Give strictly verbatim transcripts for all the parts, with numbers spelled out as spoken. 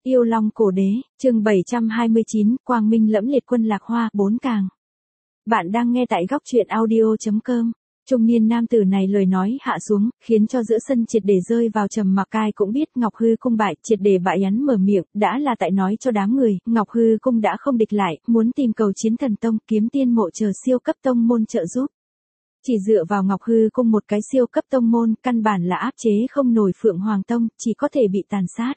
Yêu Long Cổ Đế, chương bảy trăm hai mươi chín, Quang Minh Lẫm Liệt Quân Lạc Hoa, bốn càng. Bạn đang nghe tại góc truyện audio.com. Trung niên nam tử này lời nói hạ xuống, khiến cho giữa sân triệt để rơi vào trầm mặc. Ai cũng biết Ngọc Hư Cung bại, triệt để bại. Hắn mở miệng, đã là tại nói cho đám người, Ngọc Hư Cung đã không địch lại, muốn tìm cầu Chiến Thần Tông, Kiếm Tiên Mộ chờ siêu cấp tông môn trợ giúp. Chỉ dựa vào Ngọc Hư Cung một cái siêu cấp tông môn, căn bản là áp chế không nổi Phượng Hoàng Tông, chỉ có thể bị tàn sát.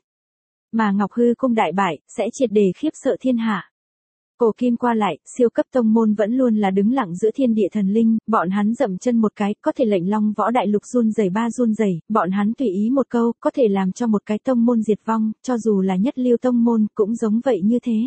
Mà Ngọc Hư Cung đại bại, sẽ triệt để khiếp sợ thiên hạ. Cổ kim qua lại, siêu cấp tông môn vẫn luôn là đứng lặng giữa thiên địa thần linh, bọn hắn dậm chân một cái, có thể lệnh Long Võ Đại Lục run rẩy ba run rẩy, bọn hắn tùy ý một câu, có thể làm cho một cái tông môn diệt vong, cho dù là nhất lưu tông môn, cũng giống vậy như thế.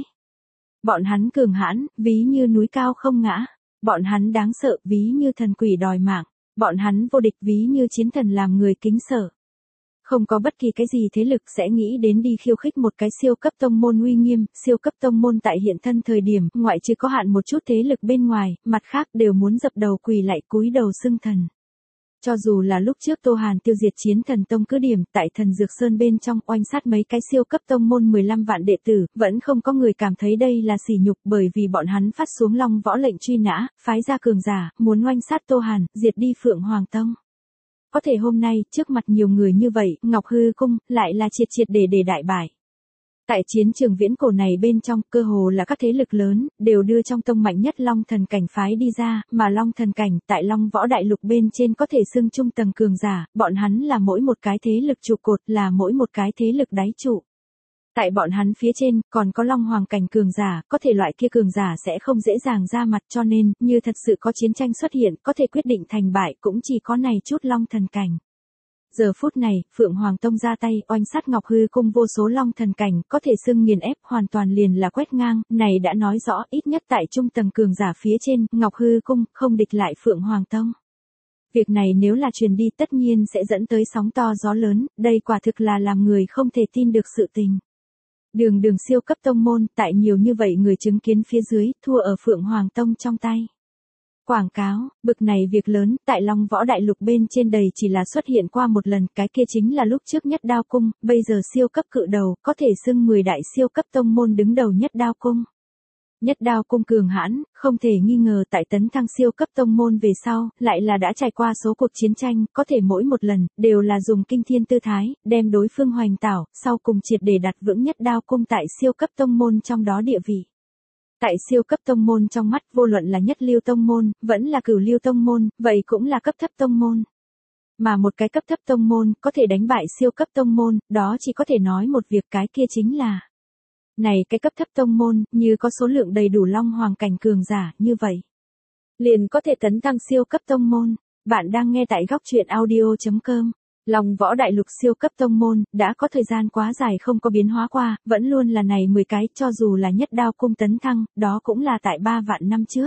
Bọn hắn cường hãn, ví như núi cao không ngã. Bọn hắn đáng sợ, ví như thần quỷ đòi mạng. Bọn hắn vô địch, ví như chiến thần làm người kính sợ. Không có bất kỳ cái gì thế lực sẽ nghĩ đến đi khiêu khích một cái siêu cấp tông môn uy nghiêm. Siêu cấp tông môn tại hiện thân thời điểm, ngoại trừ có hạn một chút thế lực bên ngoài, mặt khác đều muốn dập đầu quỳ lạy cúi đầu xưng thần. Cho dù là lúc trước Tô Hàn tiêu diệt Chiến Thần Tông cứ điểm tại Thần Dược Sơn bên trong oanh sát mấy cái siêu cấp tông môn mười lăm vạn đệ tử, vẫn không có người cảm thấy đây là sỉ nhục, bởi vì bọn hắn phát xuống Long Võ lệnh truy nã, phái ra cường giả, muốn oanh sát Tô Hàn, diệt đi Phượng Hoàng Tông. Có thể hôm nay, trước mặt nhiều người như vậy, Ngọc Hư Cung, lại là triệt triệt để để đại bại. Tại chiến trường viễn cổ này bên trong, cơ hồ là các thế lực lớn, đều đưa trong tông mạnh nhất Long Thần Cảnh phái đi ra, mà Long Thần Cảnh, tại Long Võ Đại Lục bên trên có thể xưng trung tầng cường giả, bọn hắn là mỗi một cái thế lực trụ cột, là mỗi một cái thế lực đáy trụ. Tại bọn hắn phía trên, còn có Long Hoàng Cảnh cường giả, có thể loại kia cường giả sẽ không dễ dàng ra mặt, cho nên, như thật sự có chiến tranh xuất hiện, có thể quyết định thành bại, cũng chỉ có này chút Long Thần Cảnh. Giờ phút này, Phượng Hoàng Tông ra tay, oanh sát Ngọc Hư Cung vô số Long Thần Cảnh, có thể xưng nghiền ép, hoàn toàn liền là quét ngang, này đã nói rõ, ít nhất tại trung tầng cường giả phía trên, Ngọc Hư Cung, không địch lại Phượng Hoàng Tông. Việc này nếu là truyền đi tất nhiên sẽ dẫn tới sóng to gió lớn, đây quả thực là làm người không thể tin được sự tình. Đường đường siêu cấp tông môn, tại nhiều như vậy người chứng kiến phía dưới, thua ở Phượng Hoàng Tông trong tay. Quảng cáo, bực này việc lớn, tại Long Võ Đại Lục bên trên đầy chỉ là xuất hiện qua một lần, cái kia chính là lúc trước Nhất Đao Cung, bây giờ siêu cấp cự đầu, có thể xưng mười đại siêu cấp tông môn đứng đầu Nhất Đao Cung. Nhất Đao Cung cường hãn, không thể nghi ngờ tại tấn thăng siêu cấp tông môn về sau, lại là đã trải qua số cuộc chiến tranh, có thể mỗi một lần, đều là dùng kinh thiên tư thái, đem đối phương hoành tảo, sau cùng triệt để đặt vững Nhất Đao Cung tại siêu cấp tông môn trong đó địa vị. Tại siêu cấp tông môn trong mắt, vô luận là nhất lưu tông môn, vẫn là cửu lưu tông môn, vậy cũng là cấp thấp tông môn. Mà một cái cấp thấp tông môn, có thể đánh bại siêu cấp tông môn, đó chỉ có thể nói một việc, cái kia chính là này cái cấp thấp tông môn, như có số lượng đầy đủ Long Hoàng Cảnh cường giả, như vậy liền có thể tấn thăng siêu cấp tông môn. Bạn đang nghe tại góc truyện audio.com. Long Võ Đại Lục siêu cấp tông môn, đã có thời gian quá dài không có biến hóa qua, vẫn luôn là này mười cái, cho dù là Nhất Đao Cung tấn thăng, đó cũng là tại ba vạn năm trước.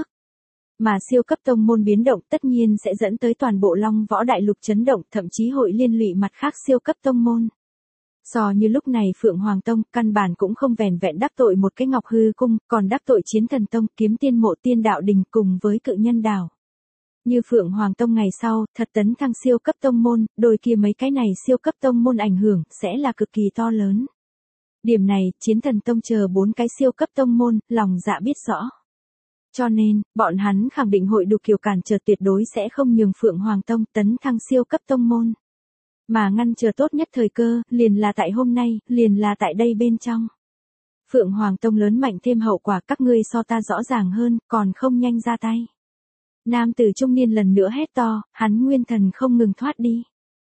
Mà siêu cấp tông môn biến động tất nhiên sẽ dẫn tới toàn bộ Long Võ Đại Lục chấn động, thậm chí hội liên lụy mặt khác siêu cấp tông môn. So như lúc này Phượng Hoàng Tông, căn bản cũng không vẻn vẹn đắc tội một cái Ngọc Hư Cung, còn đắc tội Chiến Thần Tông, Kiếm Tiên Mộ Tiên Đạo Đình cùng với Cự Nhân Đảo. Như Phượng Hoàng Tông ngày sau, thật tấn thăng siêu cấp tông môn, đôi kia mấy cái này siêu cấp tông môn ảnh hưởng, sẽ là cực kỳ to lớn. Điểm này, Chiến Thần Tông chờ bốn cái siêu cấp tông môn, lòng dạ biết rõ. Cho nên, bọn hắn khẳng định hội đủ kiểu cản trở, tuyệt đối sẽ không nhường Phượng Hoàng Tông tấn thăng siêu cấp tông môn. Mà ngăn chờ tốt nhất thời cơ, liền là tại hôm nay, liền là tại đây bên trong. Phượng Hoàng Tông lớn mạnh thêm hậu quả, các ngươi so ta rõ ràng hơn, còn không nhanh ra tay. Nam tử trung niên lần nữa hét to, hắn nguyên thần không ngừng thoát đi.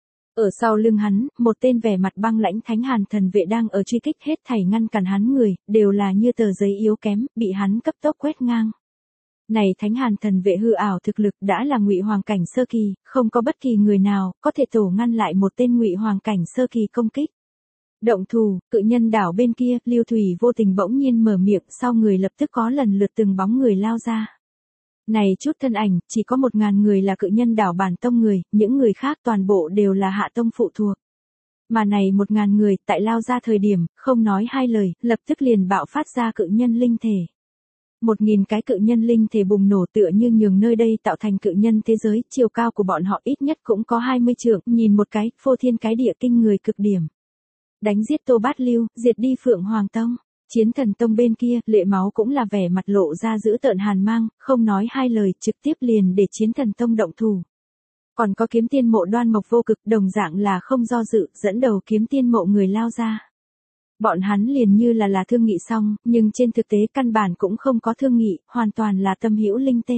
Ở sau lưng hắn, một tên vẻ mặt băng lãnh Thánh Hàn thần vệ đang ở truy kích, hết thảy ngăn cản hắn người, đều là như tờ giấy yếu kém, bị hắn cấp tốc quét ngang. Này Thánh Hàn thần vệ hư ảo thực lực đã là Ngụy Hoàng Cảnh sơ kỳ, không có bất kỳ người nào có thể tổ ngăn lại một tên Ngụy Hoàng Cảnh sơ kỳ công kích. Động thủ, Cự Nhân Đảo bên kia, Lưu Thủy vô tình bỗng nhiên mở miệng, sau người lập tức có lần lượt từng bóng người lao ra. Này chút thân ảnh, chỉ có một ngàn người là Cự Nhân Đảo bản tông người, những người khác toàn bộ đều là hạ tông phụ thuộc. Mà này một ngàn người, tại lao ra thời điểm, không nói hai lời, lập tức liền bạo phát ra cự nhân linh thể. Một nghìn cái cự nhân linh thể bùng nổ tựa như nhường nơi đây tạo thành cự nhân thế giới, chiều cao của bọn họ ít nhất cũng có hai mươi trượng, nhìn một cái, phô thiên cái địa kinh người cực điểm. Đánh giết Tô Bát Lưu, diệt đi Phượng Hoàng Tông. Chiến Thần Tông bên kia, Lệ Máu cũng là vẻ mặt lộ ra dữ tợn hàn mang, không nói hai lời, trực tiếp liền để Chiến Thần Tông động thủ. Còn có Kiếm Tiên Mộ Đoan Mộc Vô Cực, đồng dạng là không do dự, dẫn đầu Kiếm Tiên Mộ người lao ra. Bọn hắn liền như là là thương nghị xong, nhưng trên thực tế căn bản cũng không có thương nghị, hoàn toàn là tâm hữu linh tê.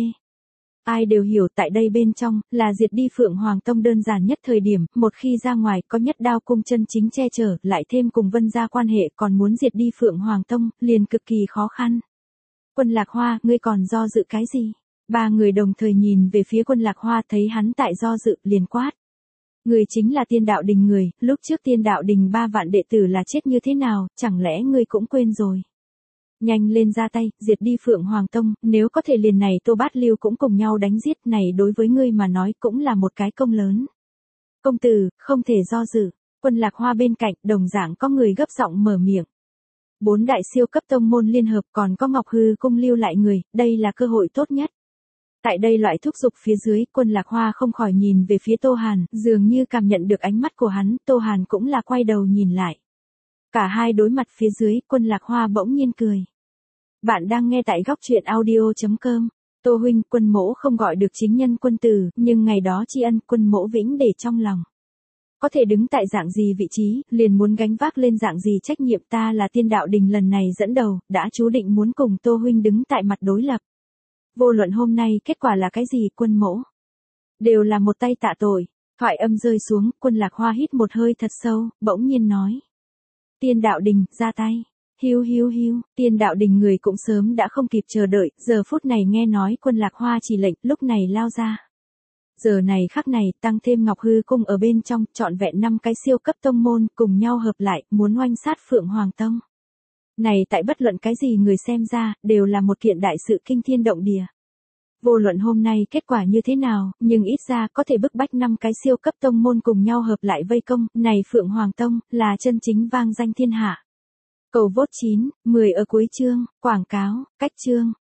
Ai đều hiểu tại đây bên trong, là diệt đi Phượng Hoàng Tông đơn giản nhất thời điểm, một khi ra ngoài có nhất đao cung chân chính che chở, lại thêm cùng Vân gia quan hệ còn muốn diệt đi Phượng Hoàng Tông, liền cực kỳ khó khăn. Quân Lạc Hoa, ngươi còn do dự cái gì? Ba người đồng thời nhìn về phía Quân Lạc Hoa, thấy hắn tại do dự, liền quát. Người chính là Tiên Đạo Đình người, lúc trước Tiên Đạo Đình ba vạn đệ tử là chết như thế nào, chẳng lẽ ngươi cũng quên rồi? Nhanh lên ra tay, diệt đi Phượng Hoàng Tông, nếu có thể liền này Tô Bát Lưu cũng cùng nhau đánh giết, này đối với ngươi mà nói cũng là một cái công lớn. Công tử, không thể do dự. Quân Lạc Hoa bên cạnh, đồng dạng có người gấp giọng mở miệng. Bốn đại siêu cấp tông môn liên hợp, còn có Ngọc Hư cung lưu lại người, đây là cơ hội tốt nhất. Tại đây loại thúc giục phía dưới, Quân Lạc Hoa không khỏi nhìn về phía Tô Hàn, dường như cảm nhận được ánh mắt của hắn, Tô Hàn cũng là quay đầu nhìn lại. Cả hai đối mặt phía dưới, Quân Lạc Hoa bỗng nhiên cười. Bạn đang nghe tại góc truyện audio chấm com. Tô huynh, Quân mỗ không gọi được chính nhân quân tử, nhưng ngày đó tri ân Quân mỗ vĩnh để trong lòng. Có thể đứng tại dạng gì vị trí, liền muốn gánh vác lên dạng gì trách nhiệm, ta là Tiên Đạo Đình lần này dẫn đầu, đã chú định muốn cùng Tô huynh đứng tại mặt đối lập. Vô luận hôm nay kết quả là cái gì, Quân mỗ đều là một tay tạ tội. Thoại âm rơi xuống, Quân Lạc Hoa hít một hơi thật sâu, bỗng nhiên nói. Tiên Đạo Đình, ra tay. Hiu hiu hiu, Tiên Đạo Đình người cũng sớm đã không kịp chờ đợi, giờ phút này nghe nói Quân Lạc Hoa chỉ lệnh, lúc này lao ra. Giờ này khắc này, tăng thêm Ngọc Hư cung ở bên trong, trọn vẹn năm cái siêu cấp tông môn, cùng nhau hợp lại, muốn oanh sát Phượng Hoàng Tông. Này tại bất luận cái gì người xem ra, đều là một kiện đại sự kinh thiên động địa. Vô luận hôm nay kết quả như thế nào, nhưng ít ra có thể bức bách năm cái siêu cấp tông môn cùng nhau hợp lại vây công, này Phượng Hoàng Tông, là chân chính vang danh thiên hạ. Cầu vote chín, mười ở cuối chương, quảng cáo, cách chương.